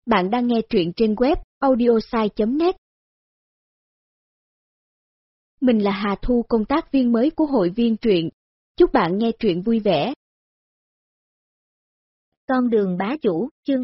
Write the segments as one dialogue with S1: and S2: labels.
S1: Bạn đang nghe truyện trên web audiosai.net. Mình là Hà Thu, công tác viên mới của hội viên truyện. Chúc bạn nghe truyện vui vẻ.
S2: Con đường bá chủ, chương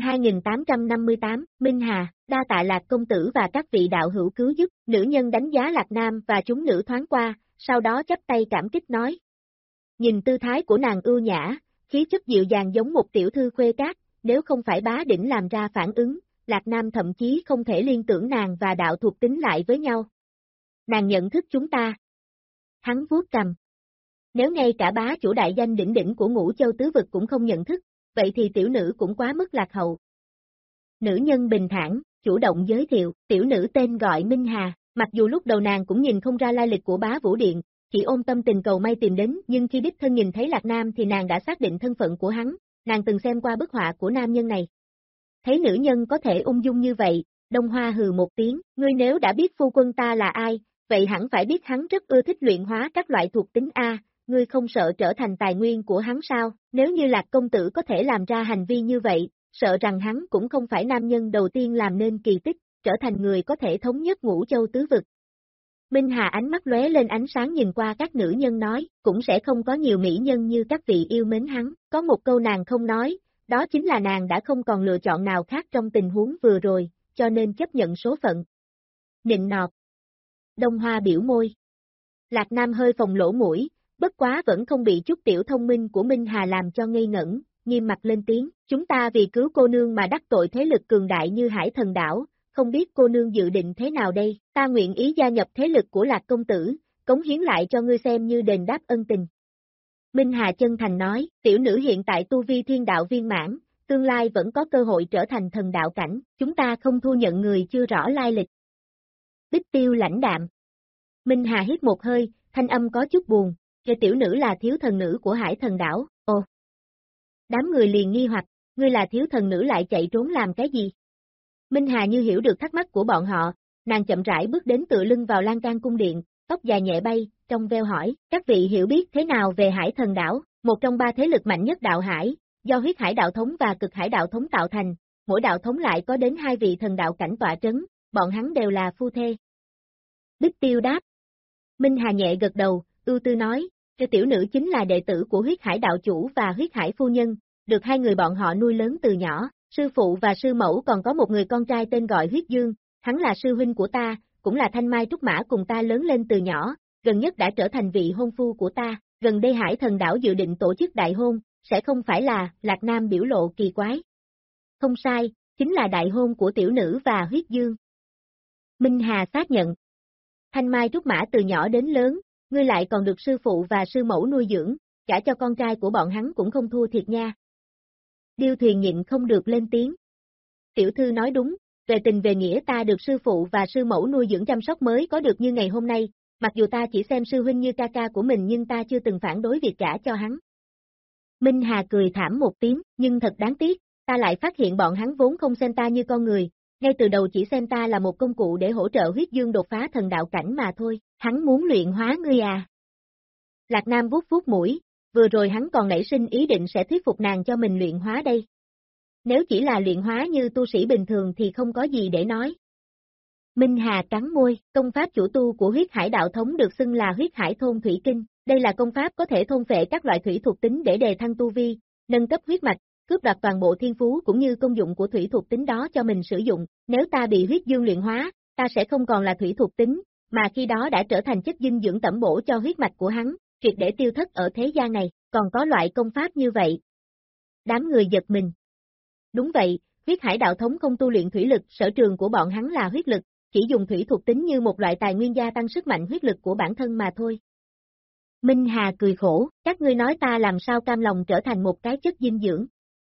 S2: 2858, Minh Hà, đa tạ Lạc công tử và các vị đạo hữu cứu giúp. Nữ nhân đánh giá Lạc Nam và chúng nữ thoáng qua, sau đó chắp tay cảm kích nói. Nhìn tư thái của nàng ưu nhã, khí chất dịu dàng giống một tiểu thư khuê các, nếu không phải bá đỉnh làm ra phản ứng, Lạc Nam thậm chí không thể liên tưởng nàng và đạo thuộc tính lại với nhau. Nàng nhận thức chúng ta. Hắn vuốt cằm. Nếu ngay cả bá chủ đại danh đỉnh đỉnh của Ngũ Châu tứ vực cũng không nhận thức, vậy thì tiểu nữ cũng quá mức lạc hậu. Nữ nhân bình thản, chủ động giới thiệu, tiểu nữ tên gọi Minh Hà, mặc dù lúc đầu nàng cũng nhìn không ra lai lịch của bá vũ điện, chỉ ôm tâm tình cầu may tìm đến, nhưng khi đích thân nhìn thấy Lạc Nam thì nàng đã xác định thân phận của hắn, nàng từng xem qua bức họa của nam nhân này. Thấy nữ nhân có thể ung dung như vậy, Đông Hoa hừ một tiếng, ngươi nếu đã biết phu quân ta là ai, vậy hẳn phải biết hắn rất ưa thích luyện hóa các loại thuộc tính A, ngươi không sợ trở thành tài nguyên của hắn sao, nếu như Lạc công tử có thể làm ra hành vi như vậy, sợ rằng hắn cũng không phải nam nhân đầu tiên làm nên kỳ tích, trở thành người có thể thống nhất Ngũ Châu tứ vực. Minh Hà ánh mắt lóe lên ánh sáng nhìn qua các nữ nhân nói, cũng sẽ không có nhiều mỹ nhân như các vị yêu mến hắn, có một câu nàng không nói, đó chính là nàng đã không còn lựa chọn nào khác trong tình huống vừa rồi, cho nên chấp nhận số phận. Nịnh nọt. Đông Hoa biểu môi. Lạc Nam hơi phồng lỗ mũi, bất quá vẫn không bị chút tiểu thông minh của Minh Hà làm cho ngây ngẩn, nghiêm mặt lên tiếng, chúng ta vì cứu cô nương mà đắc tội thế lực cường đại như Hải Thần Đảo, không biết cô nương dự định thế nào đây, ta nguyện ý gia nhập thế lực của Lạc công tử, cống hiến lại cho ngươi xem như đền đáp ân tình. Minh Hà chân thành nói, tiểu nữ hiện tại tu vi thiên đạo viên mãn, tương lai vẫn có cơ hội trở thành thần đạo cảnh, chúng ta không thu nhận người chưa rõ lai lịch. Bích Tiêu lãnh đạm. Minh Hà hít một hơi, thanh âm có chút buồn, kể tiểu nữ là thiếu thần nữ của Hải Thần Đảo, ồ. Đám người liền nghi hoặc, ngươi là thiếu thần nữ lại chạy trốn làm cái gì? Minh Hà như hiểu được thắc mắc của bọn họ, nàng chậm rãi bước đến tựa lưng vào lan can cung điện, tóc dài nhẹ bay, trong veo hỏi, các vị hiểu biết thế nào về Hải Thần Đảo, một trong ba thế lực mạnh nhất đạo hải, do huyết hải đạo thống và cực hải đạo thống tạo thành, mỗi đạo thống lại có đến 2 vị thần đạo cảnh tọa trấn, bọn hắn đều là phu thê. Bích Tiêu đáp. Minh Hà nhẹ gật đầu, ưu tư nói, cái tiểu nữ chính là đệ tử của huyết hải đạo chủ và huyết hải phu nhân, được hai người bọn họ nuôi lớn từ nhỏ, sư phụ và sư mẫu còn có một người con trai tên gọi Huyết Dương, hắn là sư huynh của ta, cũng là thanh mai trúc mã cùng ta lớn lên từ nhỏ, gần nhất đã trở thành vị hôn phu của ta, gần đây Hải Thần Đảo dự định tổ chức đại hôn, sẽ không phải là, Lạc Nam biểu lộ kỳ quái. Không sai, chính là đại hôn của tiểu nữ và Huyết Dương. Minh Hà xác nhận. Thanh mai trúc mã từ nhỏ đến lớn, ngươi lại còn được sư phụ và sư mẫu nuôi dưỡng, cả cho con trai của bọn hắn cũng không thua thiệt nha. Điêu Thuyền nhịn không được lên tiếng. Tiểu thư nói đúng, về tình về nghĩa ta được sư phụ và sư mẫu nuôi dưỡng chăm sóc mới có được như ngày hôm nay, mặc dù ta chỉ xem sư huynh như ca ca của mình nhưng ta chưa từng phản đối việc gả cho hắn. Minh Hà cười thảm một tiếng, nhưng thật đáng tiếc, ta lại phát hiện bọn hắn vốn không xem ta như con người, ngay từ đầu chỉ xem ta là một công cụ để hỗ trợ Huyết Dương đột phá thần đạo cảnh mà thôi, hắn muốn luyện hóa ngươi à. Lạc Nam vuốt vuốt mũi, vừa rồi hắn còn nảy sinh ý định sẽ thuyết phục nàng cho mình luyện hóa đây. Nếu chỉ là luyện hóa như tu sĩ bình thường thì không có gì để nói. Minh Hà cắn môi, công pháp chủ tu của huyết hải đạo thống được xưng là huyết hải thôn thủy kinh, đây là công pháp có thể thôn phệ các loại thủy thuộc tính để đề thăng tu vi, nâng cấp huyết mạch, cướp đoạt toàn bộ thiên phú cũng như công dụng của thủy thuộc tính đó cho mình sử dụng, nếu ta bị huyết dương luyện hóa, ta sẽ không còn là thủy thuộc tính, mà khi đó đã trở thành chất dinh dưỡng tẩm bổ cho huyết mạch của hắn, triệt để tiêu thất ở thế gian này, còn có loại công pháp như vậy. Đám người giật mình. Đúng vậy, huyết hải đạo thống không tu luyện thủy lực, sở trường của bọn hắn là huyết lực, chỉ dùng thủy thuộc tính như một loại tài nguyên gia tăng sức mạnh huyết lực của bản thân mà thôi. Minh Hà cười khổ, các ngươi nói ta làm sao cam lòng trở thành một cái chất dinh dưỡng.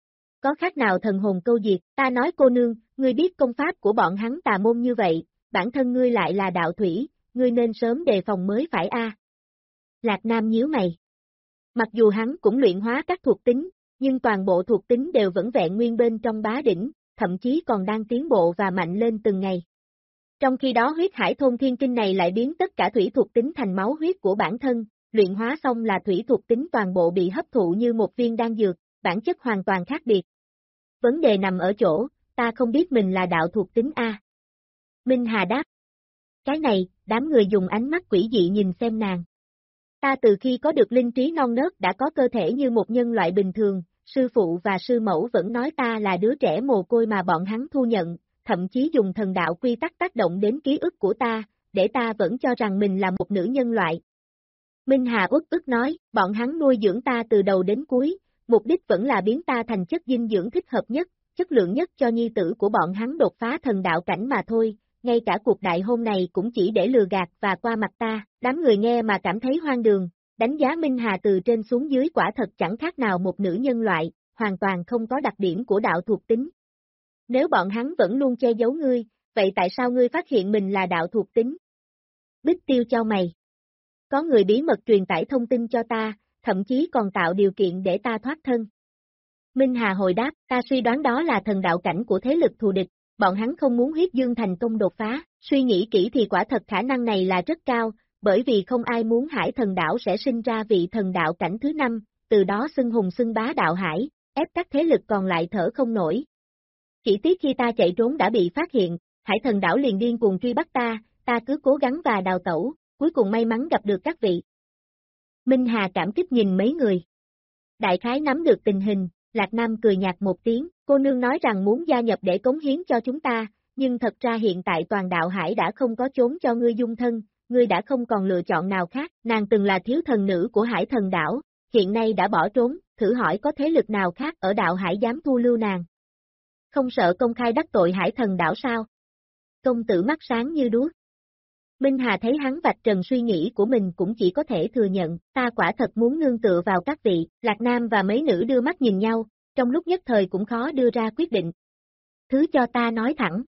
S2: Có khác nào thần hồn câu diệt, ta nói cô nương, ngươi biết công pháp của bọn hắn tà môn như vậy, bản thân ngươi lại là đạo thủy, ngươi nên sớm đề phòng mới phải a. Lạc Nam nhíu mày. Mặc dù hắn cũng luyện hóa các thuộc tính, nhưng toàn bộ thuộc tính đều vẫn vẹn nguyên bên trong bá đỉnh, thậm chí còn đang tiến bộ và mạnh lên từng ngày. Trong khi đó huyết hải thôn thiên kinh này lại biến tất cả thủy thuộc tính thành máu huyết của bản thân, luyện hóa xong là thủy thuộc tính toàn bộ bị hấp thụ như một viên đan dược, bản chất hoàn toàn khác biệt. Vấn đề nằm ở chỗ, ta không biết mình là đạo thuộc tính A. Minh Hà đáp. Cái này, đám người dùng ánh mắt quỷ dị nhìn xem nàng. Ta từ khi có được linh trí non nớt đã có cơ thể như một nhân loại bình thường, sư phụ và sư mẫu vẫn nói ta là đứa trẻ mồ côi mà bọn hắn thu nhận, thậm chí dùng thần đạo quy tắc tác động đến ký ức của ta, để ta vẫn cho rằng mình là một nữ nhân loại. Minh Hà uất ức nói, bọn hắn nuôi dưỡng ta từ đầu đến cuối, mục đích vẫn là biến ta thành chất dinh dưỡng thích hợp nhất, chất lượng nhất cho nhi tử của bọn hắn đột phá thần đạo cảnh mà thôi, ngay cả cuộc đại hôn này cũng chỉ để lừa gạt và qua mặt ta, đám người nghe mà cảm thấy hoang đường, đánh giá Minh Hà từ trên xuống dưới quả thật chẳng khác nào một nữ nhân loại, hoàn toàn không có đặc điểm của đạo thuộc tính. Nếu bọn hắn vẫn luôn che giấu ngươi, vậy tại sao ngươi phát hiện mình là đạo thuộc tính? Bích Tiêu chau mày. Có người bí mật truyền tải thông tin cho ta, thậm chí còn tạo điều kiện để ta thoát thân. Minh Hà hồi đáp, ta suy đoán đó là thần đạo cảnh của thế lực thù địch, bọn hắn không muốn huyết dương thành công đột phá, suy nghĩ kỹ thì quả thật khả năng này là rất cao, bởi vì không ai muốn Hải Thần Đảo sẽ sinh ra vị thần đạo cảnh thứ 5, từ đó xưng hùng xưng bá đạo hải, ép các thế lực còn lại thở không nổi. Chỉ tiếc khi ta chạy trốn đã bị phát hiện, Hải Thần Đảo liền điên cuồng truy bắt ta cứ cố gắng và đào tẩu, cuối cùng may mắn gặp được các vị. Minh Hà cảm kích nhìn mấy người. Đại khái nắm được tình hình, Lạc Nam cười nhạt một tiếng, cô nương nói rằng muốn gia nhập để cống hiến cho chúng ta, nhưng thật ra hiện tại toàn đạo hải đã không có chốn cho ngươi dung thân, ngươi đã không còn lựa chọn nào khác, nàng từng là thiếu thần nữ của Hải Thần Đảo, hiện nay đã bỏ trốn, thử hỏi có thế lực nào khác ở đạo hải dám thu lưu nàng. Không sợ công khai đắc tội Hải Thần Đảo sao? Công tử mắt sáng như đuốc. Minh Hà thấy hắn vạch trần suy nghĩ của mình cũng chỉ có thể thừa nhận, ta quả thật muốn nương tựa vào các vị, Lạc Nam và mấy nữ đưa mắt nhìn nhau, trong lúc nhất thời cũng khó đưa ra quyết định. Thứ cho ta nói thẳng.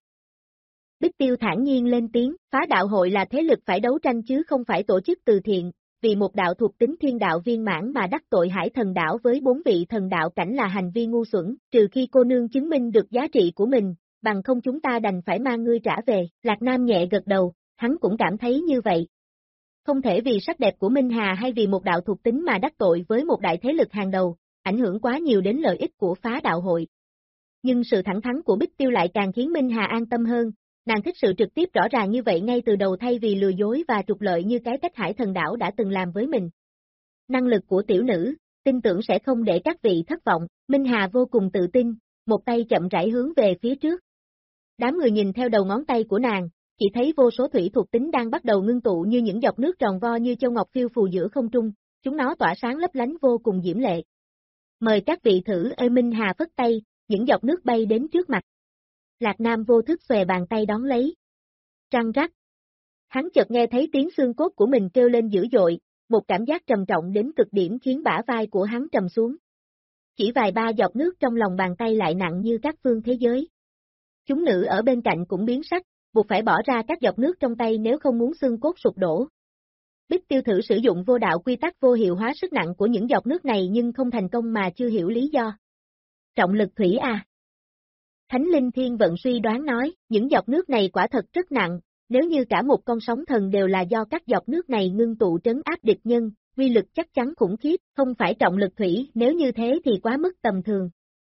S2: Bích Tiêu thản nhiên lên tiếng, phá đạo hội là thế lực phải đấu tranh chứ không phải tổ chức từ thiện, vì một đạo thuộc tính thiên đạo viên mãn mà đắc tội Hải Thần Đảo với 4 vị thần đạo cảnh là hành vi ngu xuẩn, trừ khi cô nương chứng minh được giá trị của mình, bằng không chúng ta đành phải mang ngươi trả về, Lạc Nam nhẹ gật đầu. Hắn cũng cảm thấy như vậy. Không thể vì sắc đẹp của Minh Hà hay vì một đạo thuộc tính mà đắc tội với một đại thế lực hàng đầu, ảnh hưởng quá nhiều đến lợi ích của phá đạo hội. Nhưng sự thẳng thắn của Bích Tiêu lại càng khiến Minh Hà an tâm hơn, nàng thích sự trực tiếp rõ ràng như vậy ngay từ đầu thay vì lừa dối và trục lợi như cái cách Hải Thần Đảo đã từng làm với mình. Năng lực của tiểu nữ, tin tưởng sẽ không để các vị thất vọng, Minh Hà vô cùng tự tin, một tay chậm rãi hướng về phía trước. Đám người nhìn theo đầu ngón tay của nàng, chỉ thấy vô số thủy thuộc tính đang bắt đầu ngưng tụ như những giọt nước tròn vo như châu ngọc phiêu phù giữa không trung, chúng nó tỏa sáng lấp lánh vô cùng diễm lệ. Mời các vị thử. Minh Hà phất tay, những giọt nước bay đến trước mặt. Lạc Nam vô thức xòe bàn tay đón lấy. Răng rắc. Hắn chợt nghe thấy tiếng xương cốt của mình kêu lên dữ dội, một cảm giác trầm trọng đến cực điểm khiến bả vai của hắn trầm xuống. Chỉ vài ba giọt nước trong lòng bàn tay lại nặng như các phương thế giới. Chúng nữ ở bên cạnh cũng biến sắc, buộc phải bỏ ra các giọt nước trong tay nếu không muốn xương cốt sụp đổ. Bích Tiêu thử sử dụng vô đạo quy tắc vô hiệu hóa sức nặng của những giọt nước này nhưng không thành công mà chưa hiểu lý do. Trọng lực thủy à? Thánh Linh Thiên Vận suy đoán nói, những giọt nước này quả thật rất nặng, nếu như cả một con sóng thần đều là do các giọt nước này ngưng tụ trấn áp địch nhân, uy lực chắc chắn khủng khiếp, không phải trọng lực thủy, nếu như thế thì quá mức tầm thường.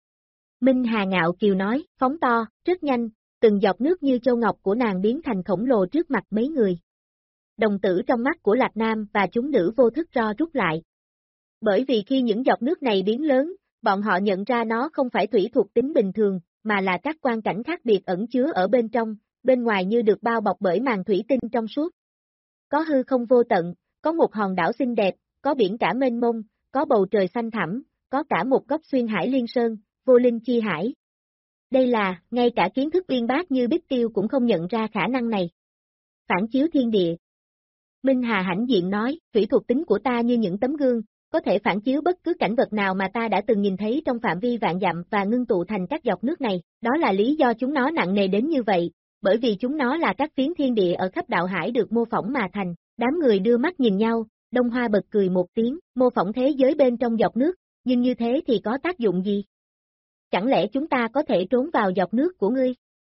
S2: Minh Hà ngạo kiều nói, phóng to, rất nhanh, từng giọt nước như châu ngọc của nàng biến thành khổng lồ trước mặt mấy người. Đồng tử trong mắt của Lạc Nam và chúng nữ vô thức ro rút lại. Bởi vì khi những giọt nước này biến lớn, bọn họ nhận ra nó không phải thủy thuộc tính bình thường, mà là các quan cảnh khác biệt ẩn chứa ở bên trong, bên ngoài như được bao bọc bởi màn thủy tinh trong suốt. Có hư không vô tận, có một hòn đảo xinh đẹp, có biển cả mênh mông, có bầu trời xanh thẳm, có cả một góc xuyên hải liên sơn, vô linh chi hải. Đây là, ngay cả kiến thức uyên bác như Bích Tiêu cũng không nhận ra khả năng này. Phản chiếu thiên địa. Minh Hà hãnh diện nói, thủy thuộc tính của ta như những tấm gương, có thể phản chiếu bất cứ cảnh vật nào mà ta đã từng nhìn thấy trong phạm vi vạn dặm và ngưng tụ thành các giọt nước này, đó là lý do chúng nó nặng nề đến như vậy, bởi vì chúng nó là các phiến thiên địa ở khắp đạo hải được mô phỏng mà thành, đám người đưa mắt nhìn nhau, Đông Hoa bật cười một tiếng, mô phỏng thế giới bên trong giọt nước, nhưng như thế thì có tác dụng gì? Chẳng lẽ chúng ta có thể trốn vào giọt nước của ngươi?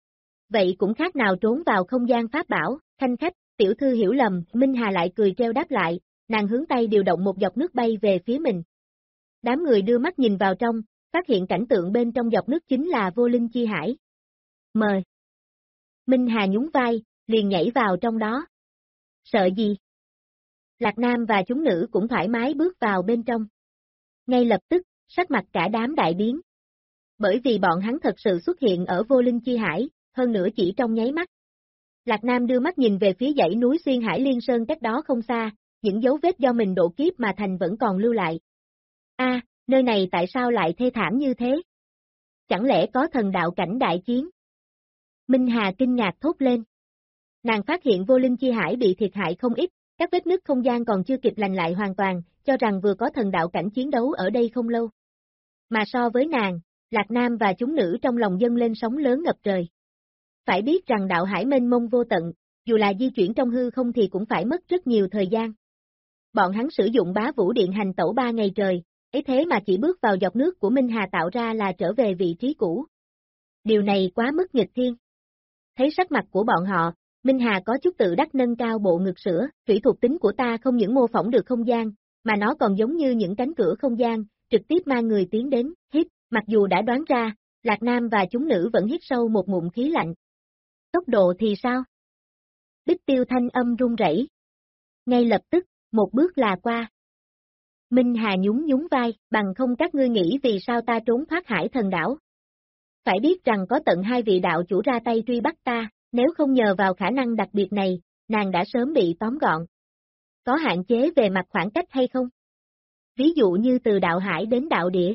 S2: Vậy cũng khác nào trốn vào không gian pháp bảo, khanh khách, tiểu thư hiểu lầm, Minh Hà lại cười treo đáp lại, nàng hướng tay điều động một giọt nước bay về phía mình. Đám người đưa mắt nhìn vào trong, phát hiện cảnh tượng bên trong giọt nước chính là vô linh chi hải. Mời. Minh Hà nhún vai, liền nhảy vào trong đó. Sợ gì? Lạc Nam và chúng nữ cũng thoải mái bước vào bên trong. Ngay lập tức, sắc mặt cả đám đại biến. Bởi vì bọn hắn thật sự xuất hiện ở Vô Linh Chi Hải, hơn nữa chỉ trong nháy mắt. Lạc Nam đưa mắt nhìn về phía dãy núi Xuyên Hải Liên Sơn cách đó không xa, những dấu vết do mình độ kiếp mà thành vẫn còn lưu lại. Nơi này tại sao lại thê thảm như thế? Chẳng lẽ có thần đạo cảnh đại chiến? Minh Hà kinh ngạc thốt lên. Nàng phát hiện Vô Linh Chi Hải bị thiệt hại không ít, các vết nứt không gian còn chưa kịp lành lại hoàn toàn, cho rằng vừa có thần đạo cảnh chiến đấu ở đây không lâu. Mà so với nàng, Lạc Nam và chúng nữ trong lòng dâng lên sóng lớn ngập trời. Phải biết rằng đạo hải mênh mông vô tận, dù là di chuyển trong hư không thì cũng phải mất rất nhiều thời gian. Bọn hắn sử dụng bá vũ điện hành tẩu 3 ngày trời, ấy thế mà chỉ bước vào giọt nước của Minh Hà tạo ra là trở về vị trí cũ. Điều này quá mức nghịch thiên. Thấy sắc mặt của bọn họ, Minh Hà có chút tự đắc nâng cao bộ ngực sữa, thủy thuộc tính của ta không những mô phỏng được không gian, mà nó còn giống như những cánh cửa không gian, trực tiếp mang người tiến đến, hít, mặc dù đã đoán ra, Lạc Nam và chúng nữ vẫn hít sâu một ngụm khí lạnh. Tốc độ thì sao? Bích Tiêu thanh âm run rẩy. Ngay lập tức, một bước là qua. Minh Hà nhún vai, bằng không các ngươi nghĩ vì sao ta trốn thoát Hải Thần đảo. Phải biết rằng có tận 2 vị đạo chủ ra tay truy bắt ta, nếu không nhờ vào khả năng đặc biệt này, nàng đã sớm bị tóm gọn. Có hạn chế về mặt khoảng cách hay không? Ví dụ như từ đạo hải đến đạo địa.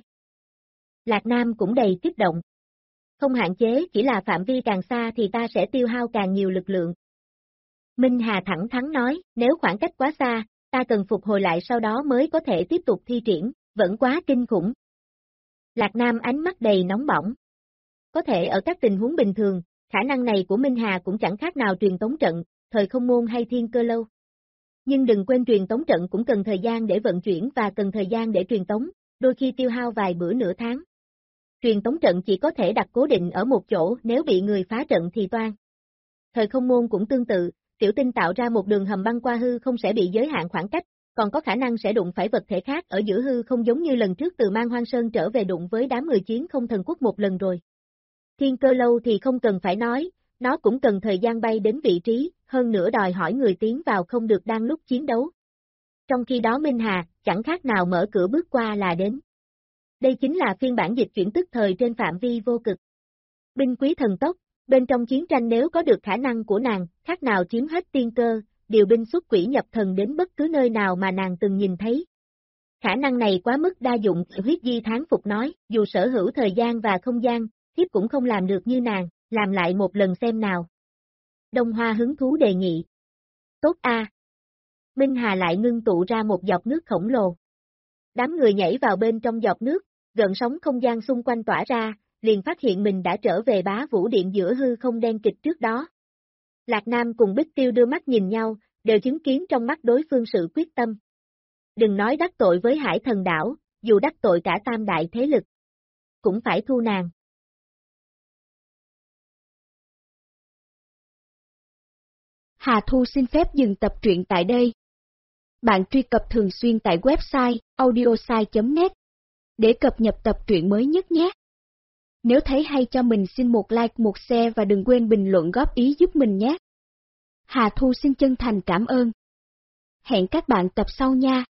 S2: Lạc Nam cũng đầy kích động. Không hạn chế, chỉ là phạm vi càng xa thì ta sẽ tiêu hao càng nhiều lực lượng. Minh Hà thẳng thắn nói, nếu khoảng cách quá xa, ta cần phục hồi lại sau đó mới có thể tiếp tục thi triển, vẫn quá kinh khủng. Lạc Nam ánh mắt đầy nóng bỏng. Có thể ở các tình huống bình thường, khả năng này của Minh Hà cũng chẳng khác nào truyền tống trận, thời không môn hay thiên cơ lâu. Nhưng đừng quên truyền tống trận cũng cần thời gian để vận chuyển và cần thời gian để truyền tống, đôi khi tiêu hao vài bữa nửa tháng. Truyền tống trận chỉ có thể đặt cố định ở một chỗ, nếu bị người phá trận thì toang. Thời không môn cũng tương tự, tiểu tinh tạo ra một đường hầm băng qua hư không sẽ bị giới hạn khoảng cách, còn có khả năng sẽ đụng phải vật thể khác ở giữa hư không giống như lần trước từ Man Hoang Sơn trở về đụng với đám người chiến không thần quốc một lần rồi. Thiên cơ lâu thì không cần phải nói, nó cũng cần thời gian bay đến vị trí, hơn nữa đòi hỏi người tiến vào không được đang lúc chiến đấu. Trong khi đó Minh Hà, chẳng khác nào mở cửa bước qua là đến. Đây chính là phiên bản dịch chuyển tức thời trên phạm vi vô cực. Binh quý thần tốc, bên trong chiến tranh nếu có được khả năng của nàng, khác nào chiếm hết tiên cơ, điều binh xuất quỷ nhập thần đến bất cứ nơi nào mà nàng từng nhìn thấy. Khả năng này quá mức đa dụng, Huyết Di thán phục nói, dù sở hữu thời gian và không gian, thiếp cũng không làm được như nàng, làm lại một lần xem nào. Đông Hoa hứng thú đề nghị. Tốt a. Minh Hà lại ngưng tụ ra một giọt nước khổng lồ. Đám người nhảy vào bên trong giọt nước, gợn sóng không gian xung quanh tỏa ra, liền phát hiện mình đã trở về bá vũ điện giữa hư không đen kịch trước đó. Lạc Nam cùng Bích Tiêu đưa mắt nhìn nhau, đều chứng kiến trong mắt đối phương sự quyết tâm. Đừng nói đắc tội với Hải Thần đảo, dù đắc tội cả tam đại thế lực, cũng phải thu nàng.
S1: Hà Thu xin phép dừng tập truyện tại đây. Bạn truy cập thường xuyên tại website audiosai.net để cập nhật tập truyện mới nhất nhé. Nếu thấy hay cho mình xin một like, một share và đừng quên bình luận góp ý giúp mình nhé. Hà Thu xin chân thành cảm ơn. Hẹn các bạn tập sau nha.